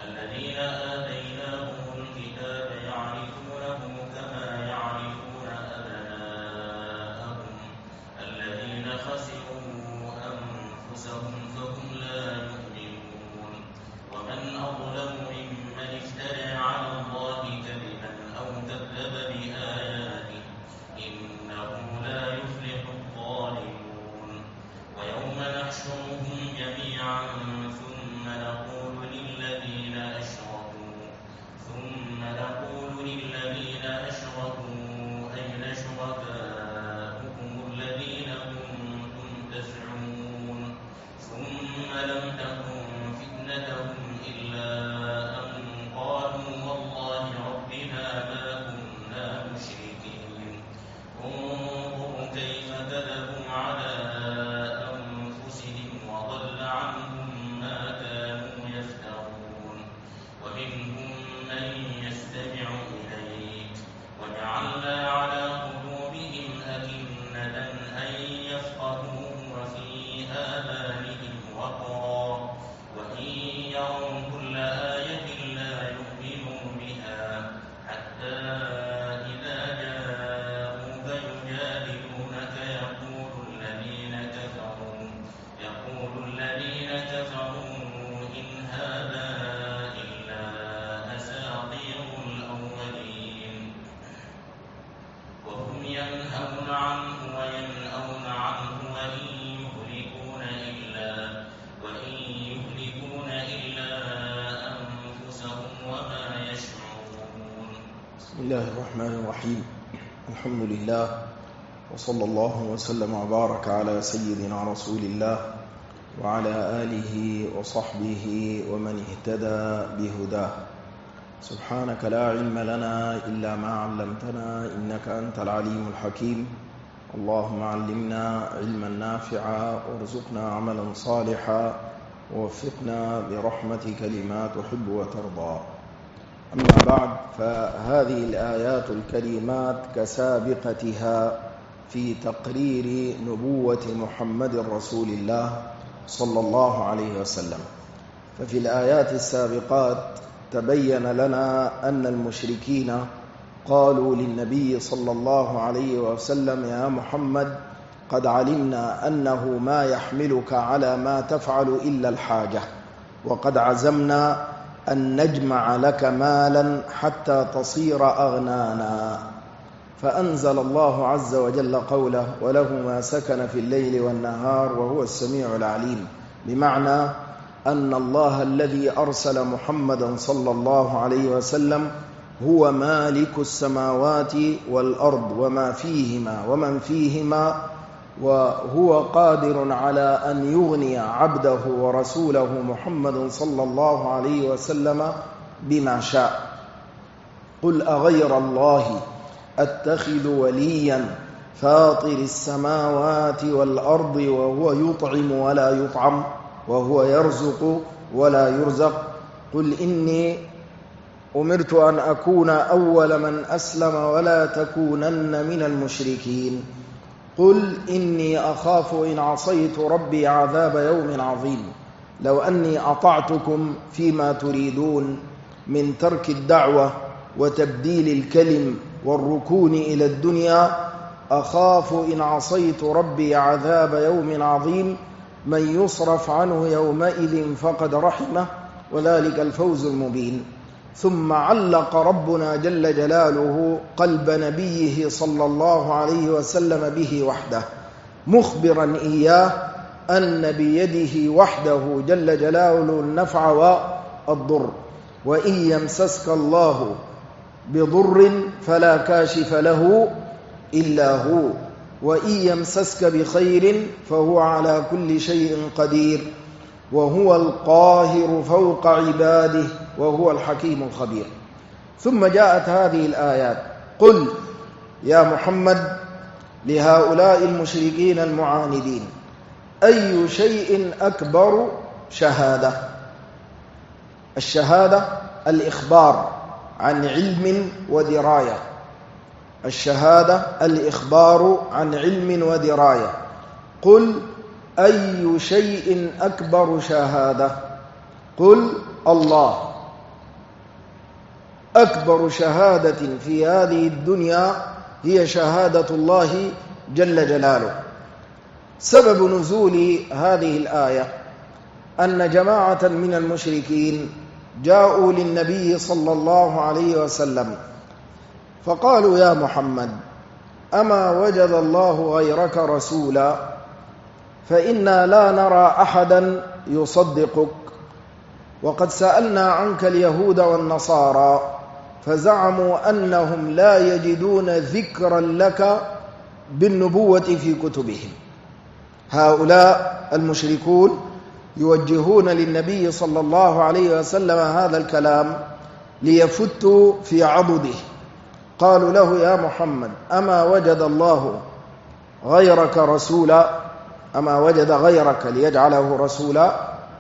الذين آتيناهم الكتاب يعرفونه كما يعرفون أبناءهم الذين خسروا أنفسهم فهم لا يؤمنون ومن أظلم ممن افترى على الله كذبا أو كذب بآياته إنه لا يفلح الظالمون ويوم نحشرهم جميعا ثم نقول للذين أشركوا أين شركاؤكم الذين كنتم تزعمون ثم لم تكن فتنتهم إلا أن قالوا والله ربنا ما كنا مشركين انظر كيف كذبوا على أنفسهم وضل عنهم ما كانوا يفترون ومنهم من يستمع إليك وجعلنا على قلوبهم أكنة أن يفقهوه وفي آذانهم وقرا وإن يروا كل آية لا يؤمنوا بها حتى إذا جاءوك يجادلونك يقول الذين كفروا إن هذا إلا أساطير الأولين وهم ينهون عنه وينأون عنه وإن يهلكون إلا أنفسهم وما يشعرون. بسم الله الرحمن الرحيم. الحمد لله وصلى الله وسلم وبارك على سيدنا رسول الله وعلى آله وصحبه ومن اهتدى بهداه. سبحانك لا علم لنا إلا ما علمتنا إنك أنت العليم الحكيم. اللهم علمنا علما نافعا وارزقنا عملا صالحا ووفقنا برحمتك لما تحب وترضى. أما بعد، فهذه الآيات الكريمات كسابقتها في تقرير نبوة محمد رسول الله صلى الله عليه وسلم. ففي الآيات السابقات تبين لنا أن المشركين قالوا للنبي صلى الله عليه وسلم: يا محمد، قد علمنا أنه ما يحملك على ما تفعل إلا الحاجة، وقد عزمنا أن نجمع لك مالا حتى تصير أغنانا. فأنزل الله عز وجل قوله: وله ما سكن في الليل والنهار وهو السميع العليم، بمعنى أن الله الذي أرسل محمدا صلى الله عليه وسلم هو مالك السماوات والأرض وما فيهما ومن فيهما، وهو قادر على أن يغني عبده ورسوله محمد صلى الله عليه وسلم بما شاء. قل أغير الله أتخذ وليا فاطر السماوات والأرض وهو يطعم ولا يطعم وهو يرزق ولا يرزق. قل إني أمرت أن أكون أول من أسلم ولا تكونن من المشركين. قل إني أخاف إن عصيت ربي عذاب يوم عظيم. لو أني أطعتكم فيما تريدون من ترك الدعوة وتبديل الكلم والركون إلى الدنيا، أخاف إن عصيت ربي عذاب يوم عظيم. من يصرف عنه يومئذ فقد رحمه وذلك الفوز المبين. ثم علق ربنا جل جلاله قلب نبيه صلى الله عليه وسلم به وحده، مخبرا إياه أن بيده وحده جل جلاله النفع والضر. وإن يمسسك الله بضر فلا كاشف له إلا هو، وإن يمسسك بخير فهو على كل شيء قدير، وهو القاهر فوق عباده وهو الحكيم الخبير. ثم جاءت هذه الآيات: قل يا محمد لهؤلاء المشركين المعاندين: أي شيء أكبر شهادة؟ الشهادة الإخبار عن علم ودراية، الشهادة الإخبار عن علم ودراية. قل أي شيء أكبر شهادة؟ قل الله أكبر شهادة في هذه الدنيا هي شهادة الله جل جلاله. سبب نزول هذه الآية أن جماعة من المشركين جاءوا للنبي صلى الله عليه وسلم فقالوا: يا محمد، أما وجد الله غيرك رسولا؟ فإنا لا نرى أحدا يصدقك، وقد سألنا عنك اليهود والنصارى فزعموا أنهم لا يجدون ذكرا لك بالنبوة في كتبهم. هؤلاء المشركون يوجهون للنبي صلى الله عليه وسلم هذا الكلام ليفتوا في عضده. قالوا له: يا محمد، أما وجد الله غيرك رسولا؟ أما وجد غيرك ليجعله رسولا؟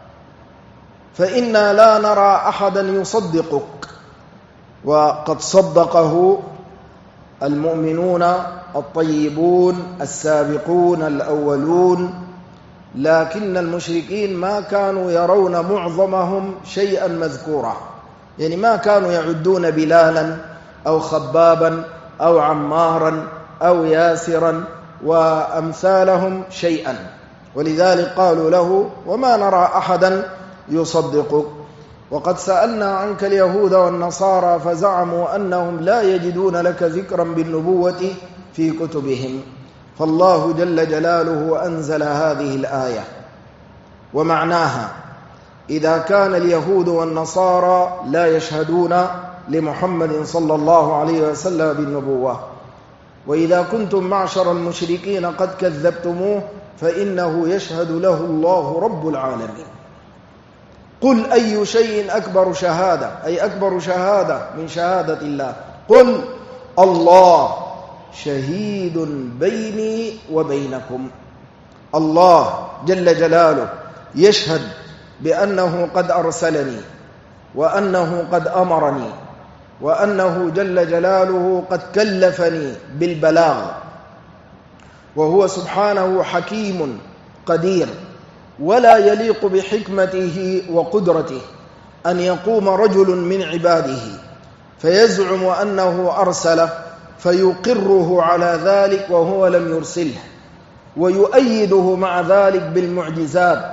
فإنا لا نرى أحدا يصدقك. وقد صدقه المؤمنون الطيبون السابقون الأولون، لكن المشركين ما كانوا يرون معظمهم شيئا مذكورا، يعني ما كانوا يعدون بلالا أو خبابا أو عمارا أو ياسرا وأمثالهم شيئا، ولذلك قالوا له: وما نرى أحدا يصدقك، وقد سألنا عنك اليهود والنصارى فزعموا أنهم لا يجدون لك ذكرا بالنبوة في كتبهم. فالله جل جلاله أنزل هذه الآية، ومعناها: إذا كان اليهود والنصارى لا يشهدون لمحمد صلى الله عليه وسلم بالنبوة، وإذا كنتم معشر المشركين قد كذبتموه، فإنه يشهد له الله رب العالمين. قل أي شيء أكبر شهادة، أي أكبر شهادة من شهادة الله؟ قل الله شهيد بيني وبينكم. الله جل جلاله يشهد بأنه قد أرسلني، وأنه قد أمرني، وأنه جل جلاله قد كلفني بالبلاغ، وهو سبحانه حكيم قدير، ولا يليق بحكمته وقدرته أن يقوم رجل من عباده فيزعم أنه أرسله فيقره على ذلك وهو لم يرسله، ويؤيده مع ذلك بالمعجزات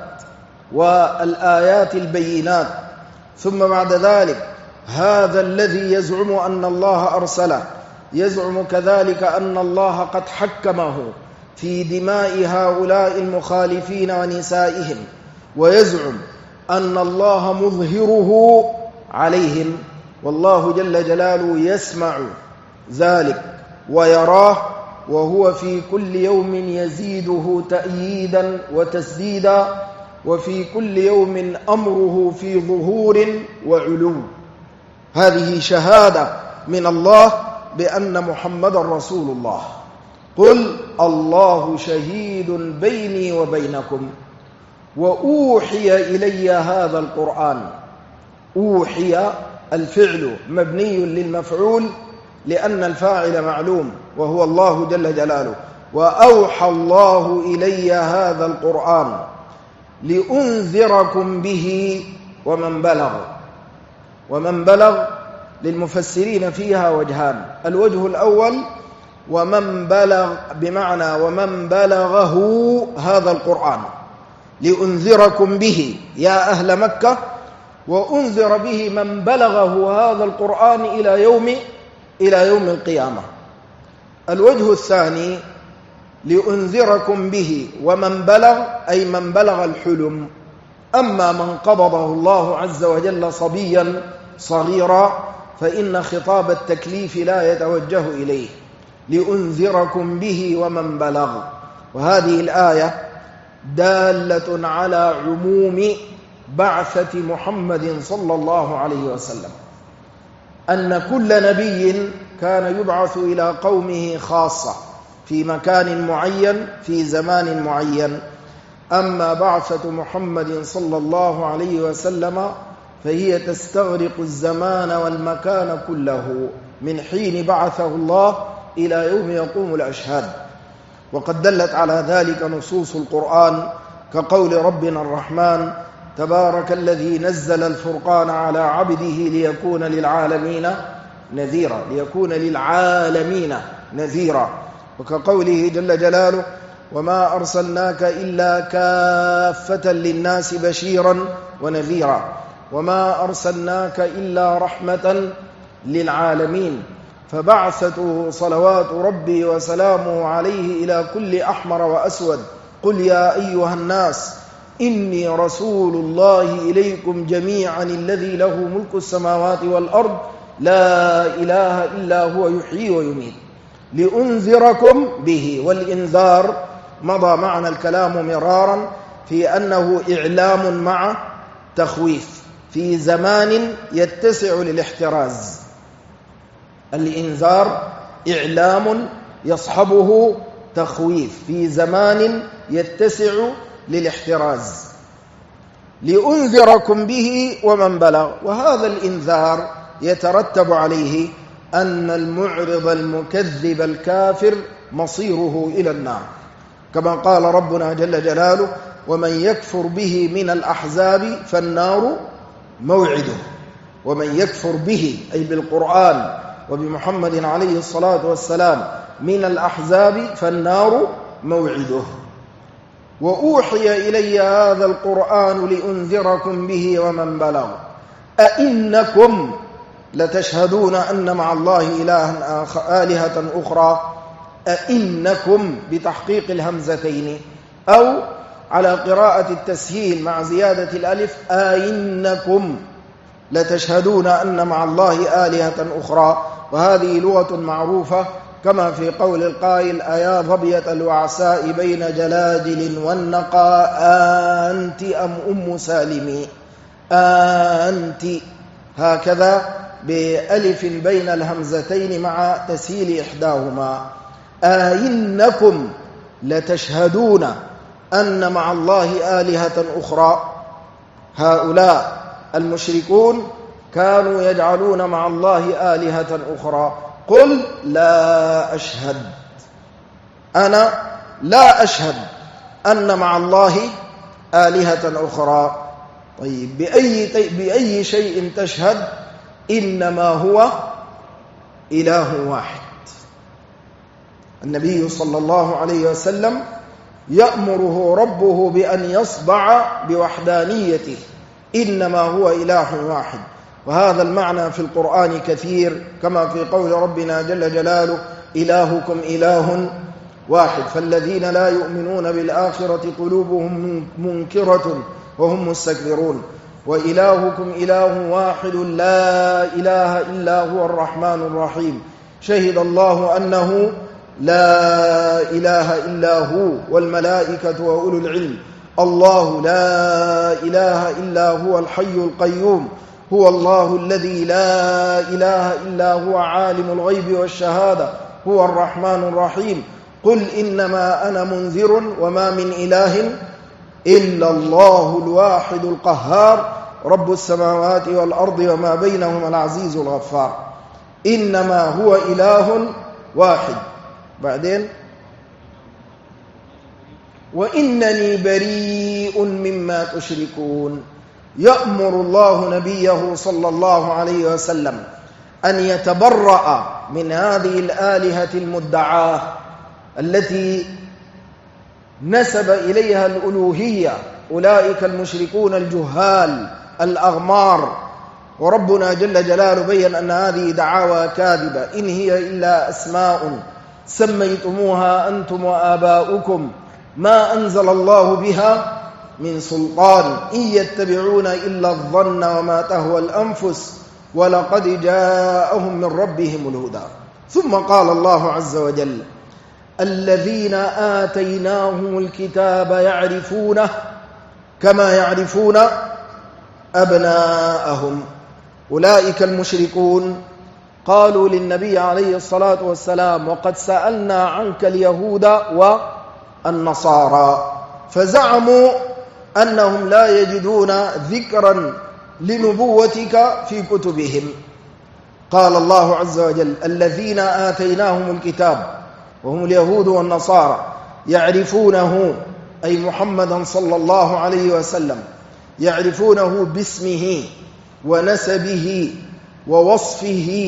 والآيات البينات، ثم بعد ذلك هذا الذي يزعم أن الله أرسله يزعم كذلك أن الله قد حكمه في دماء هؤلاء المخالفين ونسائهم، ويزعم أن الله مظهره عليهم، والله جل جلاله يسمع ذلك ويراه، وهو في كل يوم يزيده تأييدا وتسديدا، وفي كل يوم أمره في ظهور وعلو. هذه شهادة من الله بأن محمد رسول الله. قل الله شهيد بيني وبينكم وأوحي إلي هذا القرآن. أوحي الفعل مبني للمفعول لأن الفاعل معلوم وهو الله جل جلاله، وأوحى الله إلي هذا القرآن لأنذركم به ومن بلغ. ومن بلغ للمفسرين فيها وجهان: الوجه الأول ومن بلغ بمعنى ومن بلغه هذا القرآن، لأنذركم به يا أهل مكة، وأنذر به من بلغه هذا القرآن إلى يوم القيامة. الوجه الثاني لأنذركم به ومن بلغ أي من بلغ الحلم، أما من قبضه الله عز وجل صبيا صغيرا فإن خطاب التكليف لا يتوجه إليه. لأنذركم به ومن بلغ. وهذه الآية دالة على عموم بعثة محمد صلى الله عليه وسلم، أن كل نبي كان يبعث إلى قومه خاصة في مكان معين في زمان معين، أما بعثة محمد صلى الله عليه وسلم فهي تستغرق الزمان والمكان كله من حين بعثه الله إلى يوم يقوم الأشهاد. وقد دلت على ذلك نصوص القرآن كقول ربنا الرحمن: تبارك الذي نزل الفرقان على عبده ليكون للعالمين نذيرا، ليكون للعالمين نذيرا. وكقوله جل جلاله: وما أرسلناك إلا كافة للناس بشيرا ونذيرا، وما أرسلناك إلا رحمة للعالمين. فبعثته صلوات ربي وسلامه عليه إلى كل أحمر وأسود: قل يا أيها الناس إني رسول الله إليكم جميعا الذي له ملك السماوات والأرض لا إله إلا هو يحيي ويميت لأنذركم به. والإنذار مضى معنا الكلام مرارا في أنه إعلام مع تخويف في زمان يتسع للاحتراز. الإنذار إعلام يصحبه تخويف في زمان يتسع للاحتراز. لأنذركم به ومن بلغ. وهذا الإنذار يترتب عليه أن المعرض المكذب الكافر مصيره إلى النار، كما قال ربنا جل جلاله: ومن يكفر به من الأحزاب فالنار موعده. ومن يكفر به أي بالقرآن وبمحمد عليه الصلاة والسلام من الأحزاب فالنار موعده. وأوحي إلي هذا القرآن لأنذركم به ومن بلغ أئنكم لتشهدون أن مع الله آلهة أخرى. أئنكم بتحقيق الهمزتين، أو على قراءة التسهيل مع زيادة الألف: أئنكم لتشهدون أن مع الله آلهة أخرى. وهذه لغة معروفة، كما في قول القائل: أيا ظبية الوعساء بين جلاجل والنقى أنت أم أم سالمي. أنت هكذا بألف بين الهمزتين مع تسهيل إحداهما. أئنكم لتشهدون أن مع الله آلهة أخرى. هؤلاء المشركون كانوا يجعلون مع الله آلهة أخرى. قل لا أشهد، أنا لا أشهد أن مع الله آلهة أخرى. طيب بأي شيء تشهد؟ إنما هو إله واحد. النبي صلى الله عليه وسلم يأمره ربه بأن يصدع بوحدانيته، إنما هو إله واحد. وهذا المعنى في القرآن كثير، كما في قول ربنا جل جلاله: إلهكم إله واحد. فالذين لا يؤمنون بالآخرة قلوبهم منكرة وهم مستكبرون. وإلهكم إله واحد لا إله إلا هو الرحمن الرحيم. شهد الله أنه لا إله إلا هو والملائكة وأولو العلم. الله لا إله إلا هو الحي القيوم. هو الله الذي لا إله إلا هو عالم الغيب والشهادة. هو الرحمن الرحيم. قل إنما أنا منذر وما من إله إلا الله الواحد القهار رب السماوات والأرض وما بينهما العزيز الغفار. إنما هو إله واحد. بعدين: وإنني بريء مما تشركون. يأمر الله نبيه صلى الله عليه وسلم أن يتبرأ من هذه الآلهة المدعاة التي نسب إليها الألوهية أولئك المشركون الجهال الأغمار. وربنا جل جلاله بيّن أن هذه دعاوى كاذبة: إن هي إلا أسماء سميتموها أنتم وآباؤكم ما أنزل الله بها من سلطان إن يتبعون إلا الظن وما تهوى الأنفس ولقد جاءهم من ربهم الهدى. ثم قال الله عز وجل: الذين آتيناهم الكتاب يعرفونه كما يعرفون أبناءهم. أولئك المشركون قالوا للنبي عليه الصلاة والسلام: وقد سألنا عنك اليهود والنصارى. فزعموا أنهم لا يجدون ذكرا لنبوتك في كتبهم. قال الله عز وجل: الذين آتيناهم الكتاب وهم اليهود والنصارى يعرفونه، أي محمدا صلى الله عليه وسلم، يعرفونه باسمه ونسبه ووصفه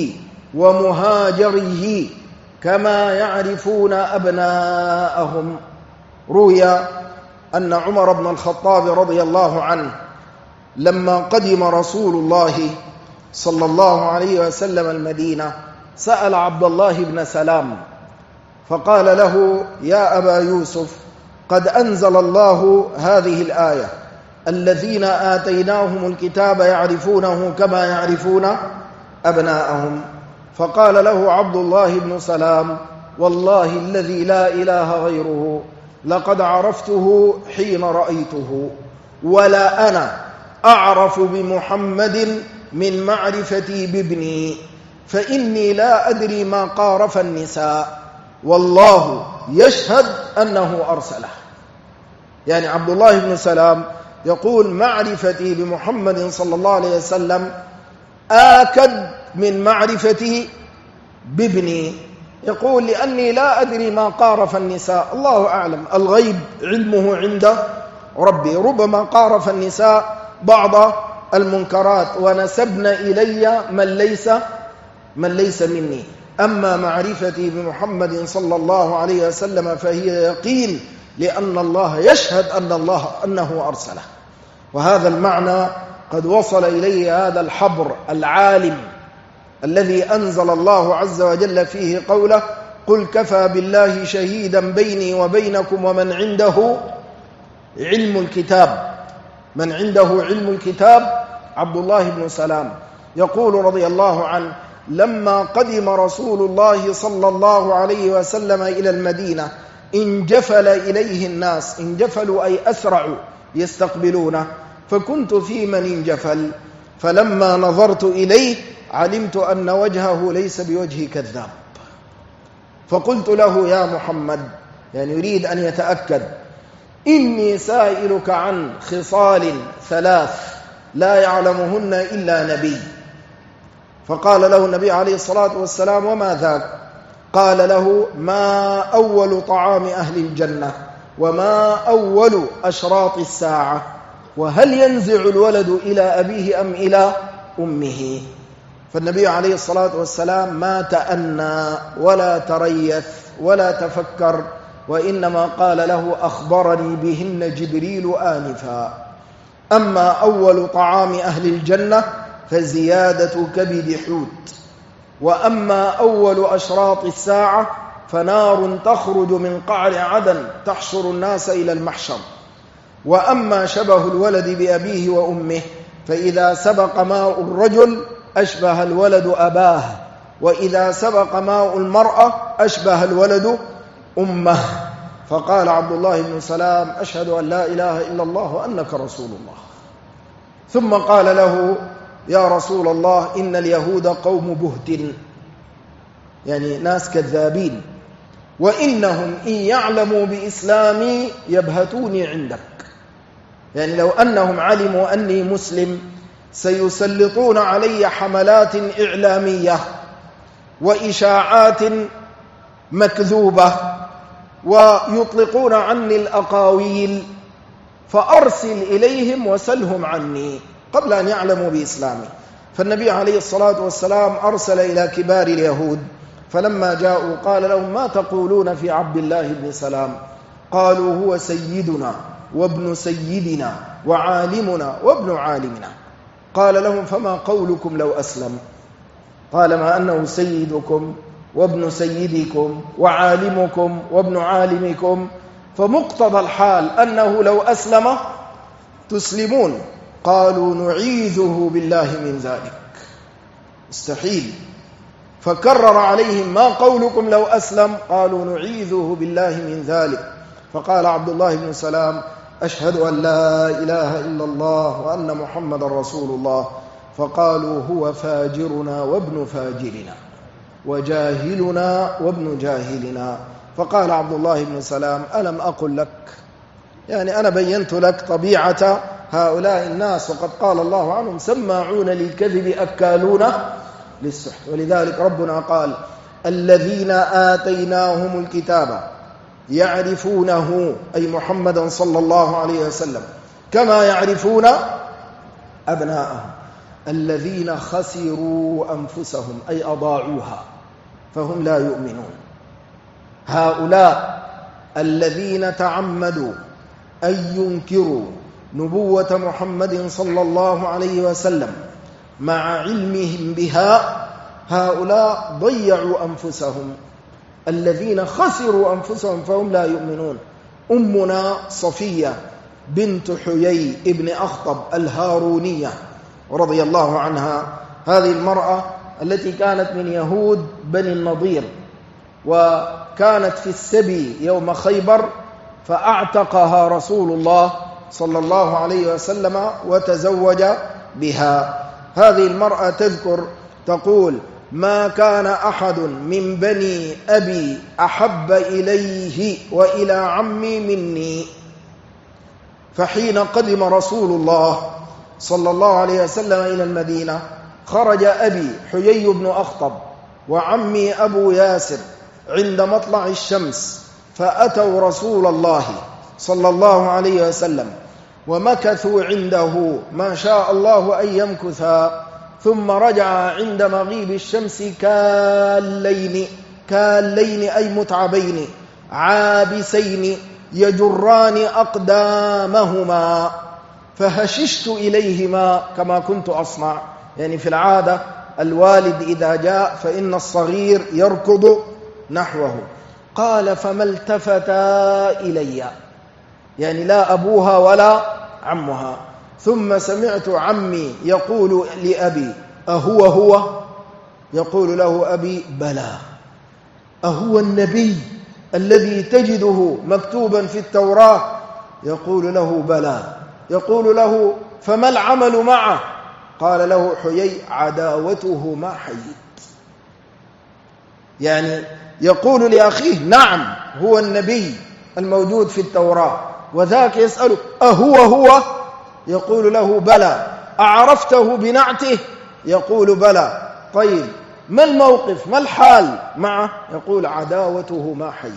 ومهاجره كما يعرفون أبناءهم. روي أن عمر بن الخطاب رضي الله عنه لما قدم رسول الله صلى الله عليه وسلم المدينة سأل عبد الله بن سلام فقال له: يا أبا يوسف، قد أنزل الله هذه الآية: الذين آتيناهم الكتاب يعرفونه كما يعرفون أبناءهم. فقال له عبد الله بن سلام: والله الذي لا إله غيره لقد عرفته حين رأيته، ولا أنا أعرف بمحمد من معرفتي بابني، فإني لا أدري ما قارف النساء، والله يشهد أنه أرسله. يعني عبد الله بن سلام يقول: معرفتي بمحمد صلى الله عليه وسلم آكد من معرفتي بابني. يقول: لأني لا أدري ما قارف النساء، الله أعلم، الغيب علمه عند ربي، ربما قارف النساء بعض المنكرات ونسبن إلي من ليس مني، أما معرفتي بمحمد صلى الله عليه وسلم فهي يقين، لأن الله يشهد أنه أرسله. وهذا المعنى قد وصل إليه هذا الحبر العالم الذي أنزل الله عز وجل فيه قوله: قل كفى بالله شهيدا بيني وبينكم ومن عنده علم الكتاب. من عنده علم الكتاب عبد الله بن سلام. يقول رضي الله عنه: لما قدم رسول الله صلى الله عليه وسلم إلى المدينة انجفل إليه الناس، انجفلوا أي أسرعوا يستقبلونه، فكنت في من انجفل، فلما نظرت إليه علمت أن وجهه ليس بوجه كذاب، فقلت له: يا محمد، يعني يريد أن يتأكد، إني سائلك عن خصال 3 لا يعلمهن إلا نبي. فقال له النبي عليه الصلاة والسلام: وما ذاك؟ قال له: ما أول طعام أهل الجنة، وما أول أشراط الساعة، وهل ينزع الولد إلى أبيه أم إلى أمه؟ فالنبي عليه الصلاة والسلام ما تأنى ولا تريث ولا تفكر، وإنما قال له: أخبرني بهن جبريل آنفا. أما أول طعام أهل الجنة فزيادة كبد حوت، وأما أول أشراط الساعة فنار تخرج من قعر عدن تحشر الناس إلى المحشر. وأما شبه الولد بأبيه وأمه فإذا سبق ماء الرجل أشبه الولد أباه، وإذا سبق ماء المرأة أشبه الولد أمه. فقال عبد الله بن سلام: أشهد أن لا إله إلا الله وأنك رسول الله. ثم قال له: يا رسول الله، إن اليهود قوم بهت، يعني ناس كذابين، وإنهم إن يعلموا بإسلامي يبهتوني عندك، يعني لو أنهم علموا أني مسلم سيسلطون علي حملات إعلامية وإشاعات مكذوبة ويطلقون عني الأقاويل، فأرسل إليهم وسلهم عني قبل أن يعلموا بإسلامي. فالنبي عليه الصلاة والسلام أرسل إلى كبار اليهود، فلما جاءوا قال لهم: ما تقولون في عبد الله بن سلام؟ قالوا: هو سيدنا وابن سيدنا وعالمنا وابن عالمنا. قال لهم: فما قولكم لو أسلم؟ قال: ما أنه سيدكم وابن سيدكم وعالمكم وابن عالمكم، فمقتضى الحال أنه لو أسلم تسلمون. قالوا: نعيذه بالله من ذلك، مستحيل. فكرر عليهم: ما قولكم لو أسلم؟ قالوا: نعيذه بالله من ذلك. فقال عبد الله بن سلام: أشهد أن لا إله إلا الله وأن محمد رسول الله. فقالوا: هو فاجرنا وابن فاجرنا وجاهلنا وابن جاهلنا. فقال عبد الله بن سلام: ألم أقل لك، يعني أنا بينت لك طبيعة هؤلاء الناس، وقد قال الله عنهم: سماعون للكذب أكالون للسحت. ولذلك ربنا قال: الذين آتيناهم الكتاب يعرفونه، أي محمدا صلى الله عليه وسلم، كما يعرفون أبناءهم. الذين خسروا أنفسهم أي أضاعوها فهم لا يؤمنون. هؤلاء الذين تعمدوا أن ينكروا نبوة محمد صلى الله عليه وسلم مع علمهم بها، هؤلاء ضيعوا أنفسهم، الذين خسروا أنفسهم فهم لا يؤمنون. أمنا صفية بنت حيي ابن أخطب الهارونية رضي الله عنها، هذه المرأة التي كانت من يهود بني النضير، وكانت في السبي يوم خيبر، فأعتقها رسول الله صلى الله عليه وسلم وتزوج بها. هذه المرأة تذكر تقول: ما كان أحد من بني أبي أحب إليه وإلى عمي مني. فحين قدم رسول الله صلى الله عليه وسلم إلى المدينة، خرج أبي حيي بن أخطب وعمي أبو ياسر عند مطلع الشمس، فأتوا رسول الله صلى الله عليه وسلم ومكثوا عنده ما شاء الله أن يمكثا، ثم رجع عند مغيب الشمس كاللين أي متعبين عابسين يجران أقدامهما، فهششت إليهما كما كنت أصنع. يعني في العادة الوالد إذا جاء فإن الصغير يركض نحوه. قال: فما التفتا إلي، يعني لا أبوها ولا عمها. ثم سمعت عمي يقول لأبي: أهو هو؟ يقول له أبي: بلى. أهو النبي الذي تجده مكتوبا في التوراة؟ يقول له: بلى. يقول له: فما العمل معه؟ قال له حيي: عداوته ما حييت. يعني يقول لأخيه: نعم هو النبي الموجود في التوراة، وذاك يسأله: أهو هو؟ يقول له: بلى. أعرفته بنعته؟ يقول: بلى. طيب ما الموقف، ما الحال معه؟ يقول: عداوته ما حييت.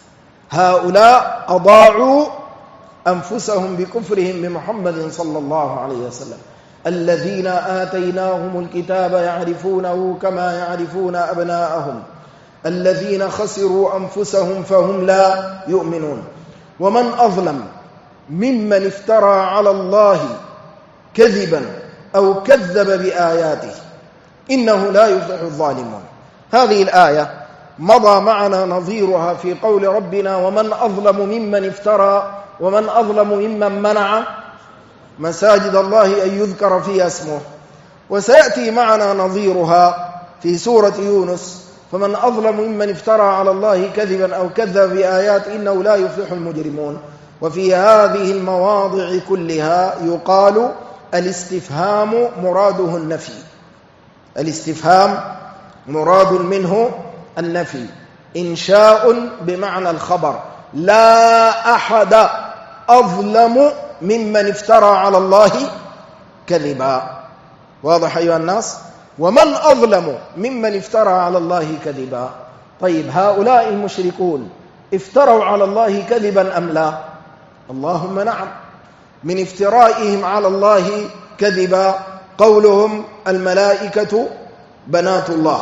هؤلاء أضاعوا أنفسهم بكفرهم بمحمد صلى الله عليه وسلم. الذين آتيناهم الكتاب يعرفونه كما يعرفون أبناءهم، الذين خسروا أنفسهم فهم لا يؤمنون. ومن أظلم ممن افترى على الله كذبا أو كذب بآياته إنه لا يفلح الظالمون. هذه الآية مضى معنا نظيرها في قول ربنا: ومن أظلم ممن افترى، ومن أظلم ممن منع مساجد الله أن يذكر فيها اسمه. وسيأتي معنا نظيرها في سورة يونس: فمن أظلم ممن افترى على الله كذبا أو كذب بآيات إنه لا يفلح المجرمون. وفي هذه المواضع كلها يقال الاستفهام مراده النفي، الاستفهام مراد منه النفي، إنشاء بمعنى الخبر. لا أحد أظلم ممن افترى على الله كذبا. واضح أيها الناس؟ ومن أظلم ممن افترى على الله كذبا. طيب هؤلاء المشركون افتروا على الله كذبا أم لا؟ اللهم نعم. من افترائهم على الله كذبا قولهم: الملائكة بنات الله.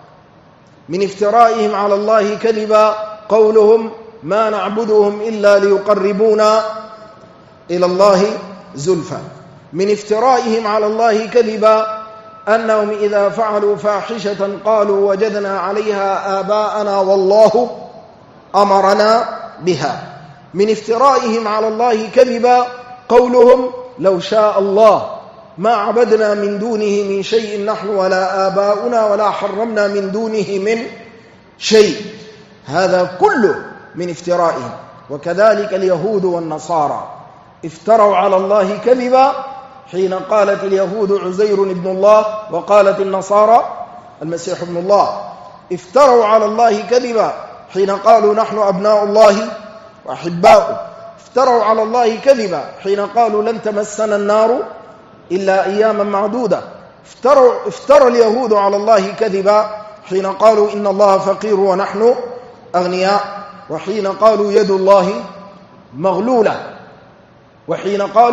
من افترائهم على الله كذبا قولهم: ما نعبدهم إلا ليقربونا إلى الله زلفى. من افترائهم على الله كذبا أنهم إذا فعلوا فاحشة قالوا: وجدنا عليها آباءنا والله أمرنا بها. من افترائهم على الله كذبا قولهم: لو شاء الله ما عبدنا من دونه من شيء نحن ولا آباؤنا ولا حرمنا من دونه من شيء. هذا كله من افترائهم. وكذلك اليهود والنصارى افتروا على الله كذبا حين قالت اليهود عزير ابن الله وقالت النصارى المسيح ابن الله. افتروا على الله كذبا حين قالوا: نحن أبناء الله وأحباؤه. افتروا على الله كذبا حين قالوا: لن تمسنا النار إلا أياما معدودة. افترى اليهود على الله كذبا حين قالوا: إن الله فقير ونحن أغنياء، وحين قالوا: يد الله مغلولة، وحين قالوا: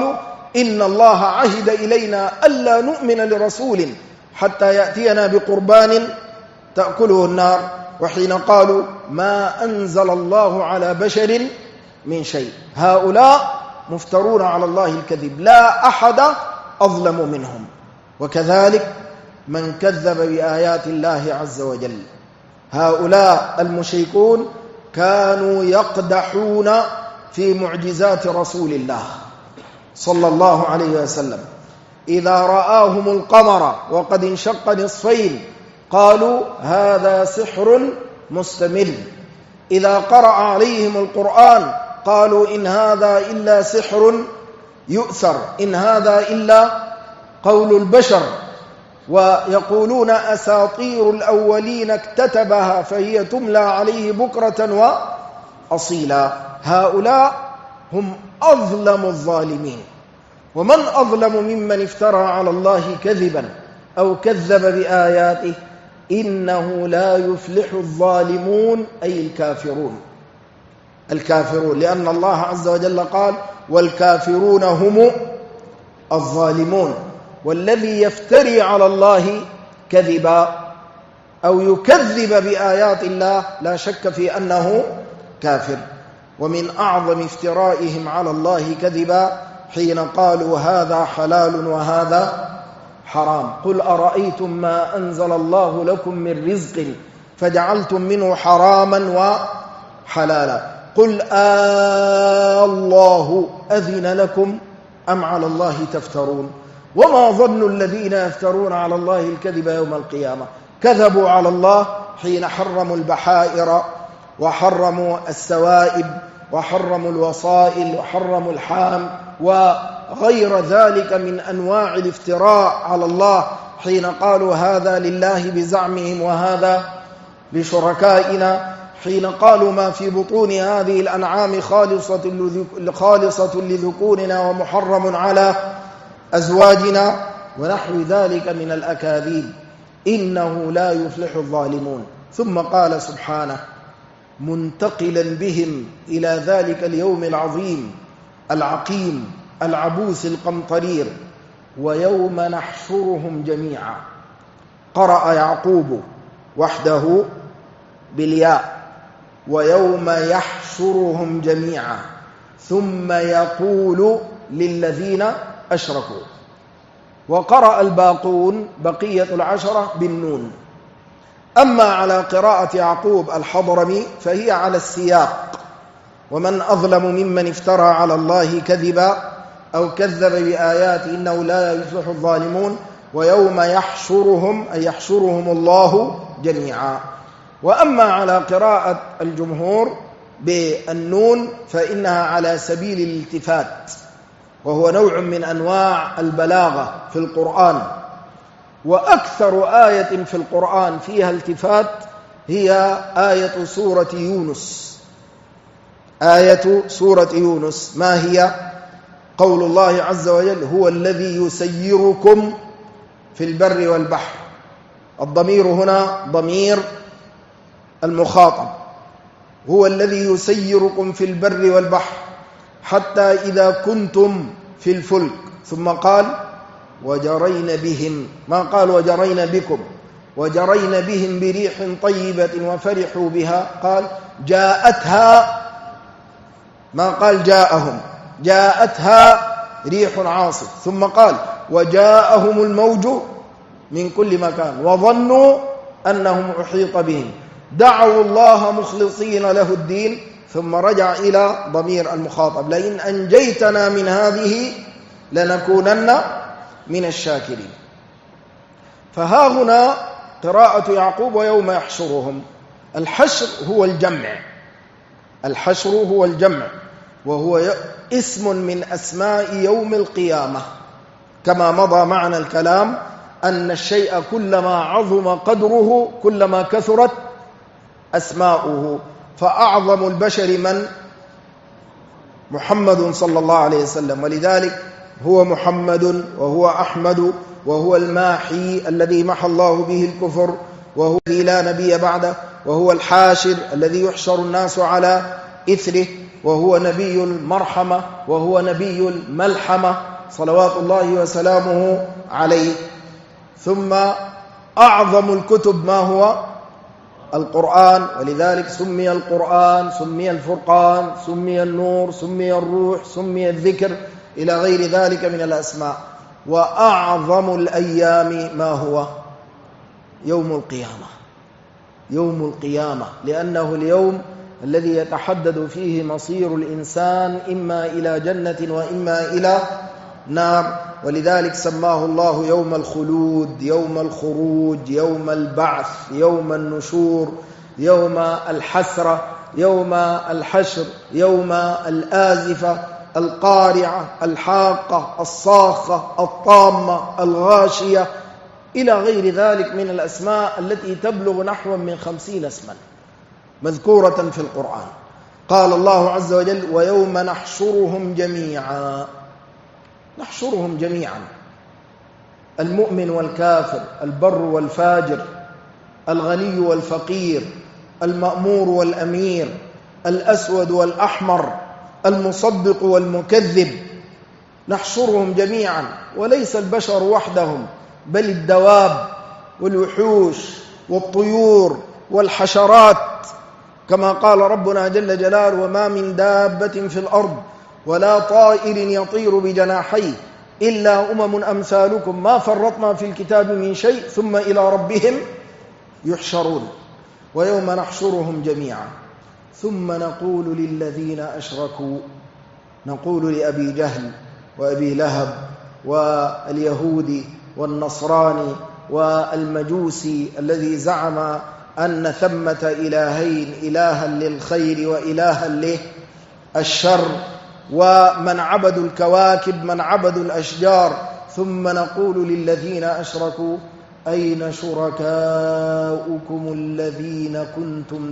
إن الله عهد إلينا ألا نؤمن لرسول حتى يأتينا بقربان تأكله النار، وحين قالوا ما أنزل الله على بشر من شيء. هؤلاء مفترون على الله الكذب، لا أحد أظلم منهم. وكذلك من كذب بآيات الله عز وجل. هؤلاء المشركون كانوا يقدحون في معجزات رسول الله صلى الله عليه وسلم. إذا رآهم القمر وقد انشق نصفين قالوا هذا سحر مستمر. إذا قرأ عليهم القرآن قالوا إن هذا إلا سحر يؤثر، إن هذا إلا قول البشر. ويقولون أساطير الأولين اكتتبها فهي تملى عليه بكرة وأصيلا. هؤلاء هم أظلم الظالمين. ومن أظلم ممن افترى على الله كذبا أو كذب بآياته إنه لا يفلح الظالمون، أي الكافرون، لأن الله عز وجل قال والكافرون هم الظالمون. والذي يفتري على الله كذبا أو يكذب بآيات الله لا شك في أنه كافر. ومن أعظم افترائهم على الله كذبا حين قالوا هذا حلال وهذا حرام. قل أرأيتم ما أنزل الله لكم من رزق فجعلتم منه حراما وحلالا قل الله أذن لكم أم على الله تفترون. وما ظن الذين يفترون على الله الكذب يوم القيامة. كذبوا على الله حين حرموا البحائر وحرموا السوائب وحرموا الوصائل وحرموا الحام وغير ذلك من أنواع الافتراء على الله، حين قالوا هذا لله بزعمهم وهذا لشركائنا، حين قالوا ما في بطون هذه الأنعام خالصة لذكورنا ومحرم على أزواجنا ونحو ذلك من الأكاذيب. إنه لا يفلح الظالمون. ثم قال سبحانه منتقلا بهم إلى ذلك اليوم العظيم العقيم العبوس القمطرير ويوم نحشرهم جميعا. قرأ يعقوب وحده بالياء ويوم يحشرهم جميعا ثم يقول للذين أشركوا. وقرأ الباقون بقية العشرة بالنون. أما على قراءة يعقوب الحضرمي فهي على السياق. ومن أظلم ممن افترى على الله كذبا أو كذب بآياته إنه لا يفلح الظالمون ويوم يحشرهم أي يحشرهم الله جميعا. وأما على قراءة الجمهور بالنون فإنها على سبيل الالتفات، وهو نوع من أنواع البلاغة في القرآن. وأكثر آية في القرآن فيها التفات هي آية سورة يونس. آية سورة يونس ما هي؟ قول الله عز وجل هو الذي يسيركم في البر والبحر. الضمير هنا ضمير المخاطب. هو الذي يسيركم في البر والبحر حتى إذا كنتم في الفلك، ثم قال وجرين بهم، ما قال وجرين بكم، وجرين بهم بريح طيبة وفرحوا بها، قال جاءتها، ما قال جاءهم، جاءتها ريح عاصف، ثم قال وجاءهم الموج من كل مكان وظنوا أنهم أحيط بهم دعوا الله مخلصين له الدين، ثم رجع إلى ضمير المخاطب لئن أنجيتنا من هذه لنكونن من الشاكرين. فها هنا قراءة يعقوب ويوم يحشرهم. الحشر هو الجمع، الحشر هو الجمع، وهو اسم من أسماء يوم القيامة، كما مضى معنا الكلام أن الشيء كلما عظم قدره كلما كثرت أسماؤه. فأعظم البشر من؟ محمد صلى الله عليه وسلم، ولذلك هو محمد وهو أحمد وهو الماحي الذي محى الله به الكفر وهو الذي لا نبي بعده، وهو الحاشر الذي يحشر الناس على إثره، وهو نبي المرحمة وهو نبي الملحمة، صلوات الله وسلامه عليه. ثم أعظم الكتب ما هو؟ القرآن، ولذلك سمي القرآن، سمي الفرقان، سمي النور، سمي الروح، سمي الذكر، إلى غير ذلك من الأسماء. وأعظم الأيام ما هو؟ يوم القيامة. يوم القيامة، لأنه اليوم الذي يتحدد فيه مصير الإنسان إما إلى جنة وإما إلى نار، ولذلك سماه الله يوم الخلود، يوم الخروج، يوم البعث، يوم النشور، يوم الحسرة، يوم الحشر، يوم الآزفة، القارعة، الحاقة، الصاخة، الطامة، الغاشية، إلى غير ذلك من الأسماء التي تبلغ نحو من 50 اسما مذكورة في القرآن. قال الله عز وجل: ويوم نحشرهم جميعا. نحشرهم جميعا، المؤمن والكافر، البر والفاجر، الغني والفقير، المأمور والأمير، الأسود والأحمر، المصدق والمكذب، نحشرهم جميعا. وليس البشر وحدهم، بل الدواب والوحوش والطيور والحشرات، كما قال ربنا جل جلاله: وما من دابة في الأرض ولا طائر يطير بجناحيه إلا أمم أمثالكم ما فرطنا في الكتاب من شيء ثم إلى ربهم يحشرون. ويوم نحشرهم جميعا ثم نقول للذين أشركوا، نقول لأبي جهل وأبي لهب واليهودي والنصراني والمجوسي الذي زعم أن ثمة إلهين، إلها للخير وإلها للشر، ومن عبدوا الكواكب، من عبدوا الأشجار. ثم نقول للذين أشركوا: أين شركاؤكم الذين كنتم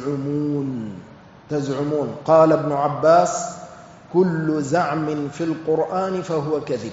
تزعمون؟ قال ابن عباس: كل زعم في القرآن فهو كذب.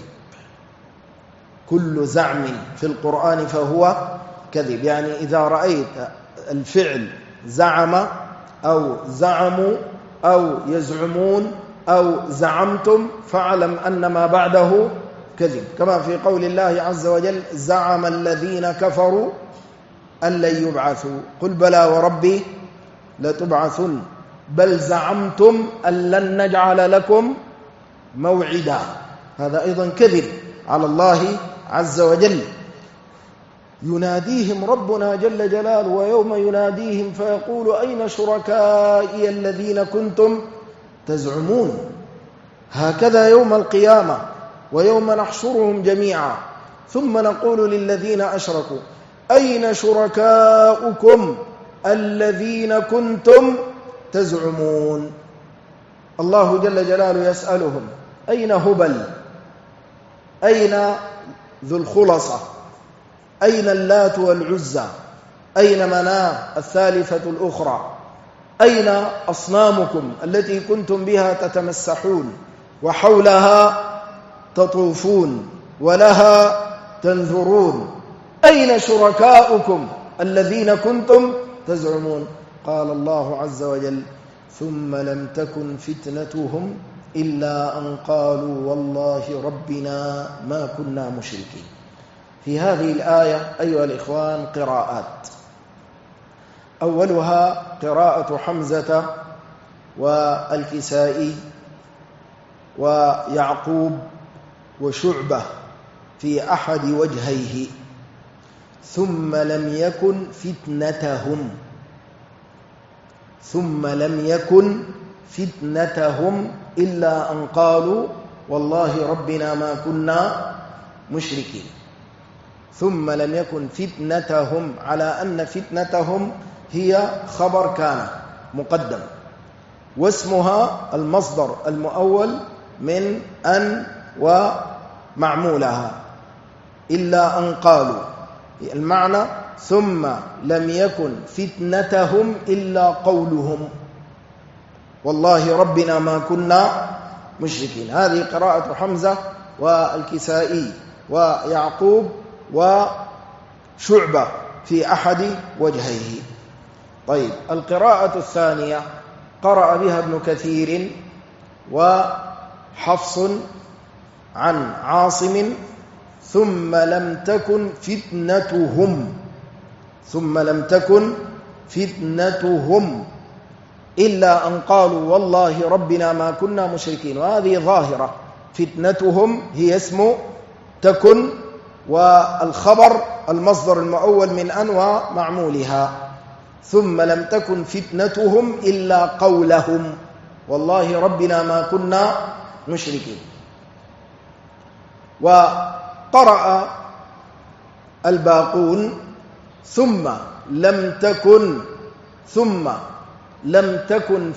كل زعم في القرآن فهو كذب، يعني إذا رأيت الفعل زعم أو زعموا أو يزعمون أو زعمتم فاعلم أن ما بعده كذب، كما في قول الله عز وجل: زعم الذين كفروا أن لن يبعثوا قل بلى وربي لتبعثن بل زعمتم أن لن نجعل لكم موعدا. هذا أيضا كذب على الله عز وجل. يناديهم ربنا جل جلاله: ويوم يناديهم فيقول: أين شركائي الذين كنتم تزعمون. هكذا يوم القيامة: ويوم نحشرهم جميعا ثم نقول للذين أشركوا: أين شركاؤكم الذين كنتم تزعمون. الله جل جلاله يسألهم: أين هبل؟ أين ذو الخلصة؟ أين اللات والعزى؟ أين مناة الثالثة الأخرى؟ أين أصنامكم التي كنتم بها تتمسحون وحولها تطوفون ولها تنذرون؟ أين شركاؤكم الذين كنتم تزعمون؟ قال الله عز وجل: ثم لم تكن فتنتهم إلا أن قالوا والله ربنا ما كنا مشركين. في هذه الآية أيها الإخوان قراءات، أولها قراءة حمزة والكسائي ويعقوب وشعبة في أحد وجهيه: ثم لم يكن فتنتهم، ثم لم يكن فتنتهم إلا أن قالوا والله ربنا ما كنا مشركين. ثم لم يكن فتنتهم، على أن فتنتهم هي خبر كان مقدم، واسمها المصدر المؤول من أن ومعمولها، إلا أن قالوا، المعنى ثم لم يكن فتنتهم إلا قولهم والله ربنا ما كنا مشركين. هذه قراءة حمزة والكسائي ويعقوب وشعبة في أحد وجهيه. طيب، القراءة الثانية قرأ بها ابن كثير وحفص عن عاصم ثم لم تكن فتنتهم إلا أن قالوا والله ربنا ما كنا مشركين. وهذه ظاهرة، فتنتهم هي اسم تكن، والخبر المصدر المؤول من أن ومعمولها. ثم لم تكن فتنتهم إلا قولهم والله ربنا ما كنا مشركين. وقرأ الباقون ثم لم تكن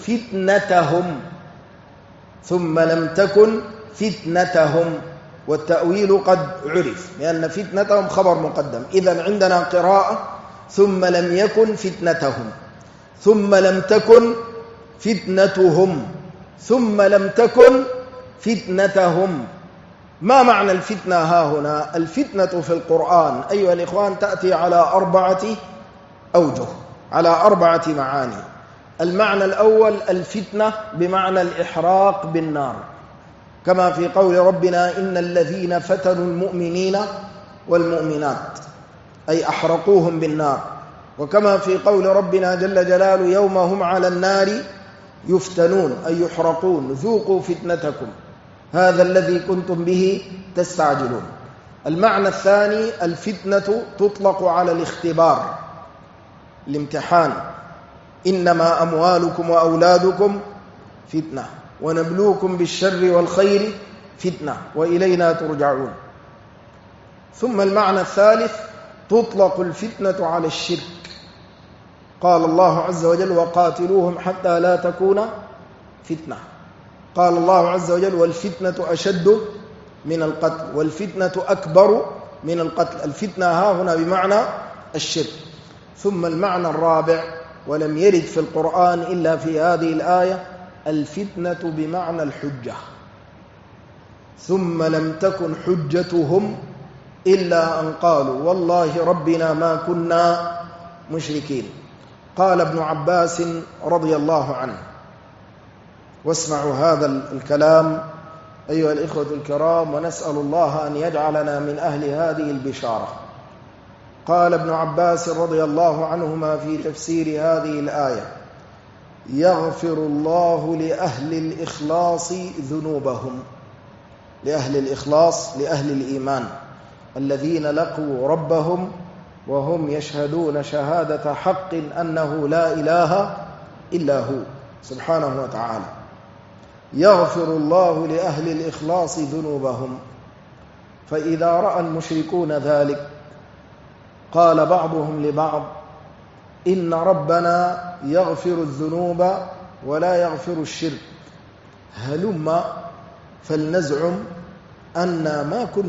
فتنتهم، والتأويل قد عرف لأن فتنتهم خبر مقدم. إذن عندنا قراءة ثم لم يكن فتنتهم، ثم لم تكن فتنتهم، ثم لم تكن فتنتهم. ما معنى الفتنة ها هنا؟ الفتنة في القرآن أيها الإخوان تأتي على 4 أوجه، على 4 معاني. المعنى الأول الفتنة بمعنى الإحراق بالنار، كما في قول ربنا إن الذين فتنوا المؤمنين والمؤمنات أي أحرقوهم بالنار، وكما في قول ربنا جل جلاله يوم هم على النار يفتنون أي يحرقون ذوقوا فتنتكم هذا الذي كنتم به تستعجلون. المعنى الثاني الفتنة تطلق على الاختبار، الامتحان، إنما أموالكم وأولادكم فتنة ونبلوكم بالشر والخير فتنة وإلينا ترجعون. ثم المعنى الثالث تطلق الفتنة على الشرك، قال الله عز وجل وقاتلوهم حتى لا تكون فتنة. قال الله عز وجل والفتنة أشد من القتل والفتنة أكبر من القتل. الفتنة ها هنا بمعنى الشرك. ثم المعنى الرابع ولم يرد في القرآن إلا في هذه الآية الفتنة بمعنى الحجة. ثم لم تكن حجتهم إلا أن قالوا والله ربنا ما كنا مشركين. قال ابن عباس رضي الله عنه، واسمعوا هذا الكلام أيها الإخوة الكرام ونسأل الله أن يجعلنا من أهل هذه البشارة. قال ابن عباس رضي الله عنهما في تفسير هذه الآية يغفر الله لأهل الإخلاص ذنوبهم، لأهل الإخلاص لأهل الإيمان الذين لقوا ربهم وهم يشهدون شهادة حق أنه لا إله إلا هو سبحانه وتعالى. يغفر الله لأهل الإخلاص ذنوبهم. فإذا رأى المشركون ذلك قال بعضهم لبعض إن ربنا يغفر الذنوب ولا يغفر الشرك، هلم فلنزعم أننا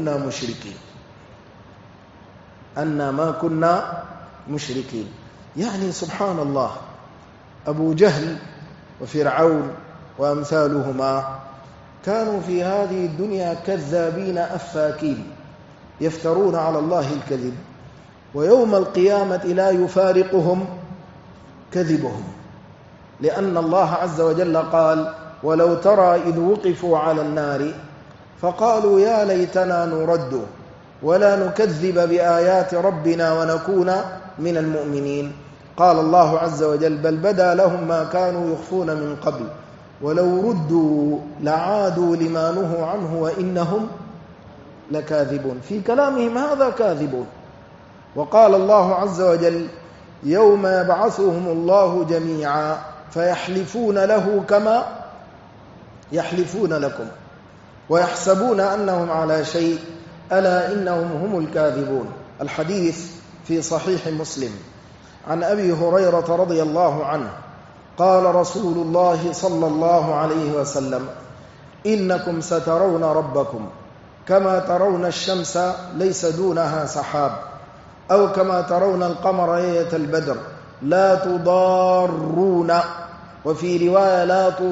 ما كنا مشركين. يعني سبحان الله، أبو جهل وفرعون وأمثالهما كانوا في هذه الدنيا كذابين أفاكين يفترون على الله الكذب، ويوم القيامة لا يفارقهم كذبهم، لأن الله عز وجل قال ولو ترى إذ وقفوا على النار فقالوا يا ليتنا نرد ولا نكذب بآيات ربنا ونكون من المؤمنين. قال الله عز وجل بل بدا لهم ما كانوا يخفون من قبل ولو ردوا لعادوا لما نهوا عنه وإنهم لكاذبون. في كلامهم هذا كاذبون. وقال الله عز وجل يوم يبعثهم الله جميعا فيحلفون له كما يحلفون لكم ويحسبون أنهم على شيء ألا إنهم هم الكاذبون. الحديث في صحيح مسلم عن أبي هريرة رضي الله عنه قال رسول الله صلى الله عليه وسلم إنكم سترون ربكم كما ترون الشمس ليس دونها سحاب أو كما ترون القمر ليلة البدر لا تضارون، وفي رواية